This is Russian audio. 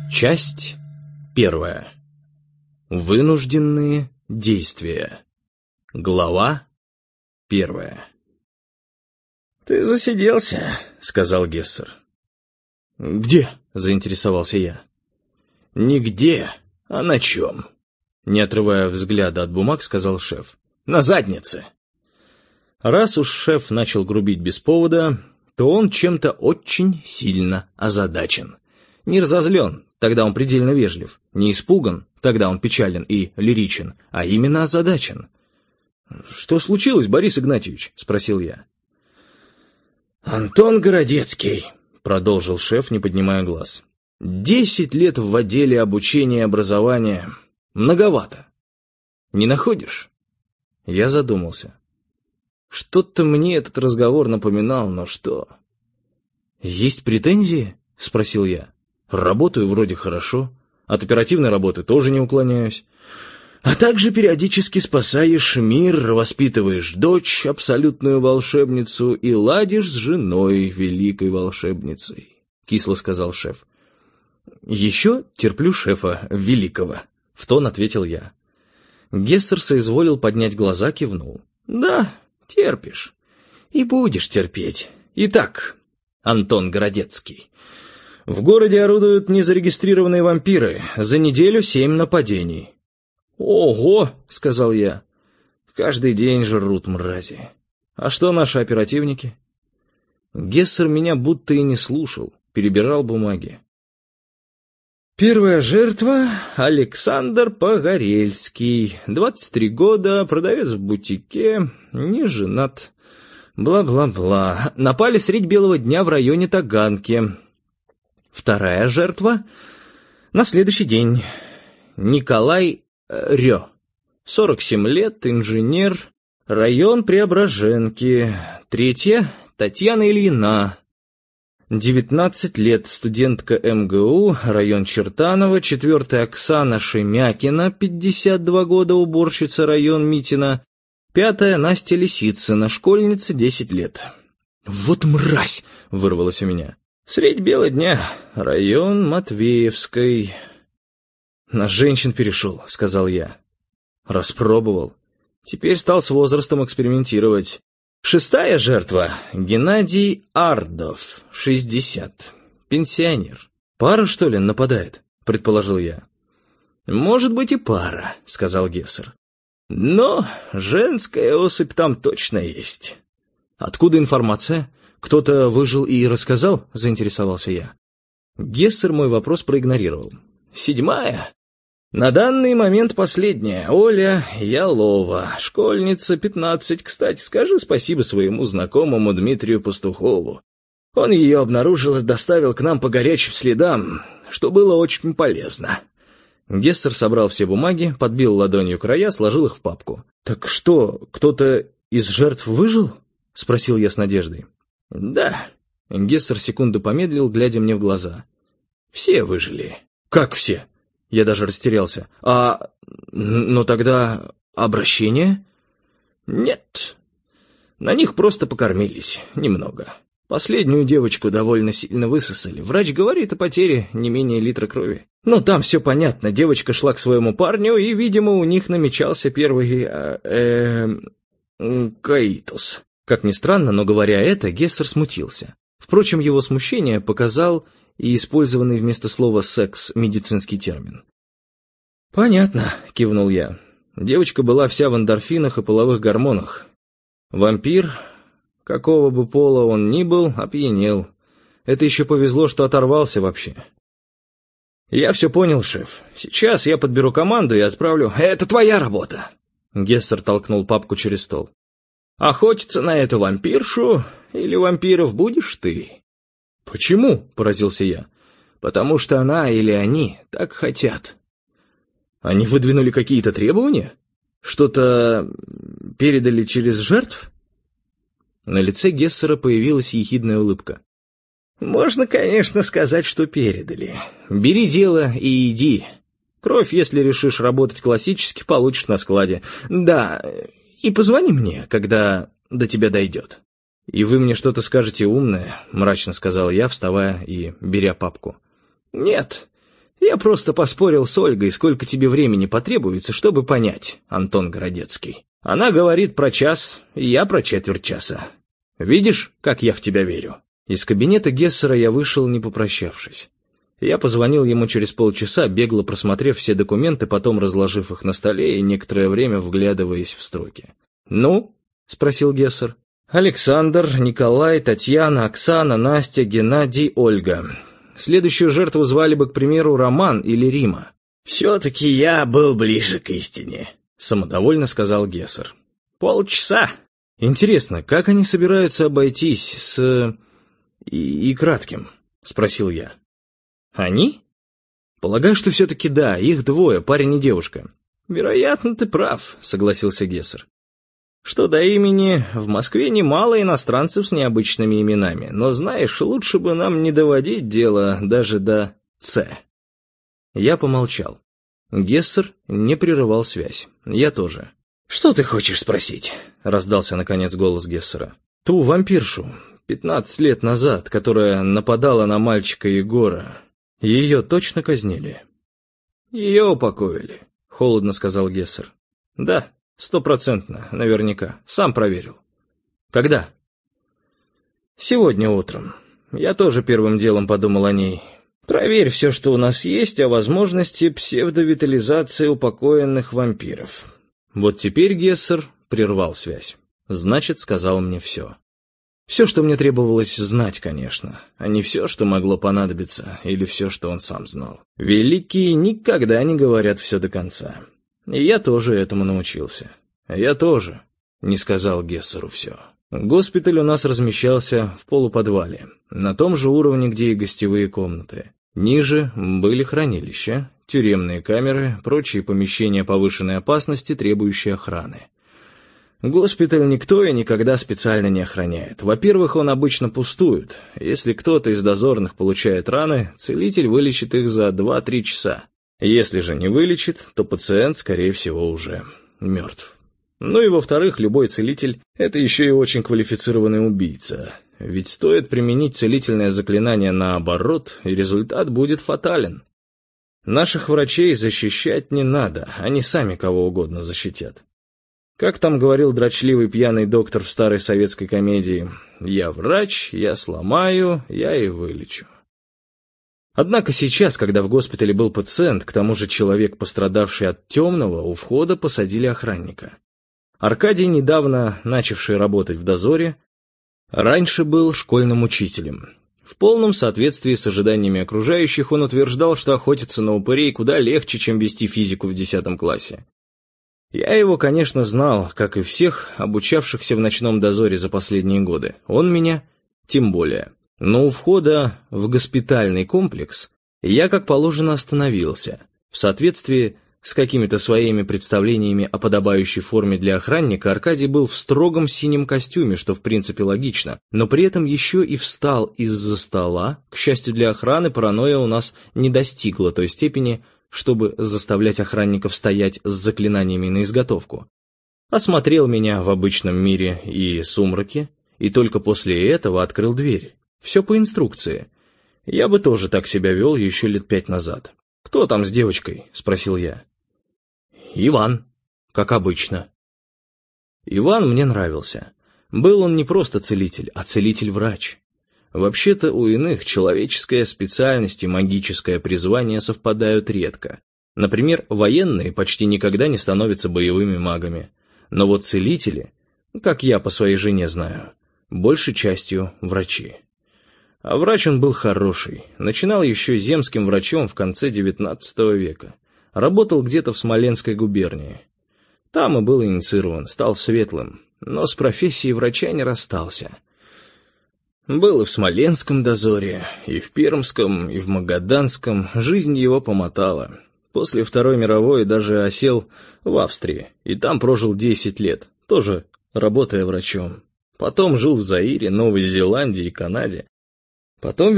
Часть 1. Вынужденные действия. Глава 1. «Ты засиделся», — сказал Гессер. «Где?» — заинтересовался я. «Нигде, а на чем?» Не отрывая взгляда от бумаг, сказал шеф. «На заднице!» Раз уж шеф начал грубить без повода, то он чем-то очень сильно озадачен. Не разозлен, тогда он предельно вежлив, не испуган, тогда он печален и лиричен, а именно озадачен. «Что случилось, Борис Игнатьевич?» — спросил я. «Антон Городецкий», — продолжил шеф, не поднимая глаз. 10 лет в отделе обучения и образования. Многовато. Не находишь?» Я задумался. Что-то мне этот разговор напоминал, но что? «Есть претензии?» — спросил я. «Работаю вроде хорошо, от оперативной работы тоже не уклоняюсь. А также периодически спасаешь мир, воспитываешь дочь, абсолютную волшебницу, и ладишь с женой, великой волшебницей», — кисло сказал шеф. «Еще терплю шефа великого», — в тон ответил я. Гессер соизволил поднять глаза, кивнул. «Да, терпишь. И будешь терпеть. Итак, Антон Городецкий. В городе орудуют незарегистрированные вампиры. За неделю 7 нападений». «Ого!» — сказал я. «Каждый день жрут мрази. А что наши оперативники?» Гессер меня будто и не слушал, перебирал бумаги. «Первая жертва — Александр Погорельский, 23 года, продавец в бутике, не женат, бла-бла-бла. Напали средь белого дня в районе Таганки. Вторая жертва — на следующий день. Николай Рё, 47 лет, инженер, район Преображенки. Третья — Татьяна Ильина, 19 лет, студентка МГУ, район Чертаново. Четвертая — Оксана Шемякина, 52 года, уборщица, район Митина. Пятая — Настя Лисицына, школьница, 10 лет. «Вот мразь!» — вырвалось у меня. «Средь бела дня, район Матвеевской». «На женщин перешел», — сказал я. «Распробовал. Теперь стал с возрастом экспериментировать». Шестая жертва — Геннадий Ардов, 60, пенсионер. «Пара, что ли, нападает?» — предположил я. «Может быть и пара», — сказал Гессер. «Но женская особь там точно есть». «Откуда информация? Кто-то выжил и рассказал?» — заинтересовался я. Гессер мой вопрос проигнорировал. «7-я. На данный момент последняя. Оля Ялова, школьница, 15. Кстати, скажи спасибо своему знакомому Дмитрию Пастухову. Он ее обнаружил и доставил к нам по горячим следам, что было очень полезно». Гессер собрал все бумаги, подбил ладонью края, сложил их в папку. «Так что, кто-то из жертв выжил?» — спросил я с надеждой. «Да». Гессер секунду помедлил, глядя мне в глаза. «Все выжили». «Как все?» Я даже растерялся. Но тогда обращение?» «Нет. На них просто покормились. Немного. Последнюю девочку довольно сильно высосали. Врач говорит о потере не менее литра крови. Но там все понятно. Девочка шла к своему парню, и, видимо, у них намечался первый... каитус». Как ни странно, но говоря это, Гессер смутился. Впрочем, его смущение показал и использованный вместо слова «секс» медицинский термин. «Понятно», — кивнул я. Девочка была вся в эндорфинах и половых гормонах. Вампир, какого бы пола он ни был, опьянел. Это еще повезло, что оторвался вообще. «Я все понял, шеф. Сейчас я подберу команду и отправлю...» «Это твоя работа!» Гессер толкнул папку через стол. «Охотиться на эту вампиршу или вампиров будешь ты?» «Почему?» — поразился я. «Потому что она или они так хотят». «Они выдвинули какие-то требования? Что-то передали через жертв?» На лице Гессера появилась ехидная улыбка. «Можно, конечно, сказать, что передали. Бери дело и иди. Кровь, если решишь работать классически, получишь на складе. Да, и позвони мне, когда до тебя дойдет». «И вы мне что-то скажете умное?» — мрачно сказал я, вставая и беря папку. «Нет, Я просто поспорил с Ольгой, сколько тебе времени потребуется, чтобы понять, Антон Городецкий. Она говорит про час, и я про четверть часа. Видишь, как я в тебя верю?» Из кабинета Гессера я вышел, не попрощавшись. Я позвонил ему через полчаса, бегло просмотрев все документы, потом разложив их на столе и некоторое время вглядываясь в строки. «Ну?» — спросил Гессер. «Александр, Николай, Татьяна, Оксана, Настя, Геннадий, Ольга. Следующую жертву звали бы, к примеру, Роман или Рима». «Все-таки я был ближе к истине», — самодовольно сказал Гессер. «Полчаса». «Интересно, как они собираются обойтись с... и кратким?» — спросил я. «Они?» «Полагаю, что все-таки да, их двое, парень и девушка». «Вероятно, ты прав», — согласился Гессер. «Что до имени, в Москве немало иностранцев с необычными именами, но, знаешь, лучше бы нам не доводить дело даже до «Ц». Я помолчал. Гессер не прерывал связь. Я тоже. «Что ты хочешь спросить?» — раздался, наконец, голос Гессера. «Ту вампиршу, 15 лет назад, которая нападала на мальчика Егора. Ее точно казнили?» «Ее упокоили», — холодно сказал Гессер. «Да, 100%, наверняка. Сам проверил». «Когда?» «Сегодня утром. Я тоже первым делом подумал о ней. Проверь все, что у нас есть о возможности псевдовитализации упокоенных вампиров». Вот теперь Гессер прервал связь. Значит, сказал мне все. Все, что мне требовалось знать, конечно, а не все, что могло понадобиться, или все, что он сам знал. Великие никогда не говорят все до конца. И я тоже этому научился. Я тоже не сказал Гессеру все. Госпиталь у нас размещался в полуподвале, на том же уровне, где и гостевые комнаты. Ниже были хранилища, тюремные камеры, прочие помещения повышенной опасности, требующие охраны. Госпиталь никто и никогда специально не охраняет. Во-первых, он обычно пустует. Если кто-то из дозорных получает раны, целитель вылечит их за 2-3 часа. Если же не вылечит, то пациент, скорее всего, уже мертв. Ну и во-вторых, любой целитель – это еще и очень квалифицированный убийца. Ведь стоит применить целительное заклинание наоборот, и результат будет фатален. Наших врачей защищать не надо, они сами кого угодно защитят. Как там говорил дрочливый пьяный доктор в старой советской комедии: «Я врач, я сломаю, я и вылечу». Однако сейчас, когда в госпитале был пациент, к тому же человек, пострадавший от темного, у входа посадили охранника. Аркадий, недавно начавший работать в дозоре, раньше был школьным учителем. В полном соответствии с ожиданиями окружающих он утверждал, что охотиться на упырей куда легче, чем вести физику в 10 классе. Я его, конечно, знал, как и всех обучавшихся в ночном дозоре за последние годы. Он меня тем более. Но у входа в госпитальный комплекс я, как положено, остановился, в соответствии с какими-то своими представлениями о подобающей форме для охранника. Аркадий был в строгом синем костюме, что в принципе логично, но при этом еще и встал из-за стола. К счастью для охраны, паранойя у нас не достигла той степени, чтобы заставлять охранников стоять с заклинаниями на изготовку. Осмотрел меня в обычном мире и сумраке, и только после этого открыл дверь. Все по инструкции. Я бы тоже так себя вел еще лет 5 назад. «Кто там с девочкой?» — спросил я. «Иван, как обычно». Иван мне нравился. Был он не просто целитель, а целитель-врач. Вообще-то у иных человеческая специальность и магическое призвание совпадают редко. Например, военные почти никогда не становятся боевыми магами. Но вот целители, как я по своей жене знаю, большей частью врачи. А врач он был хороший. Начинал еще земским врачом в конце XIX века. Работал где-то в Смоленской губернии. Там и был инициирован, стал светлым, но с профессией врача не расстался. Был и в Смоленском дозоре, и в Пермском, и в Магаданском. Жизнь его помотала. После Второй мировой даже осел в Австрии, и там прожил 10 лет, тоже работая врачом. Потом жил в Заире, Новой Зеландии и Канаде. Потом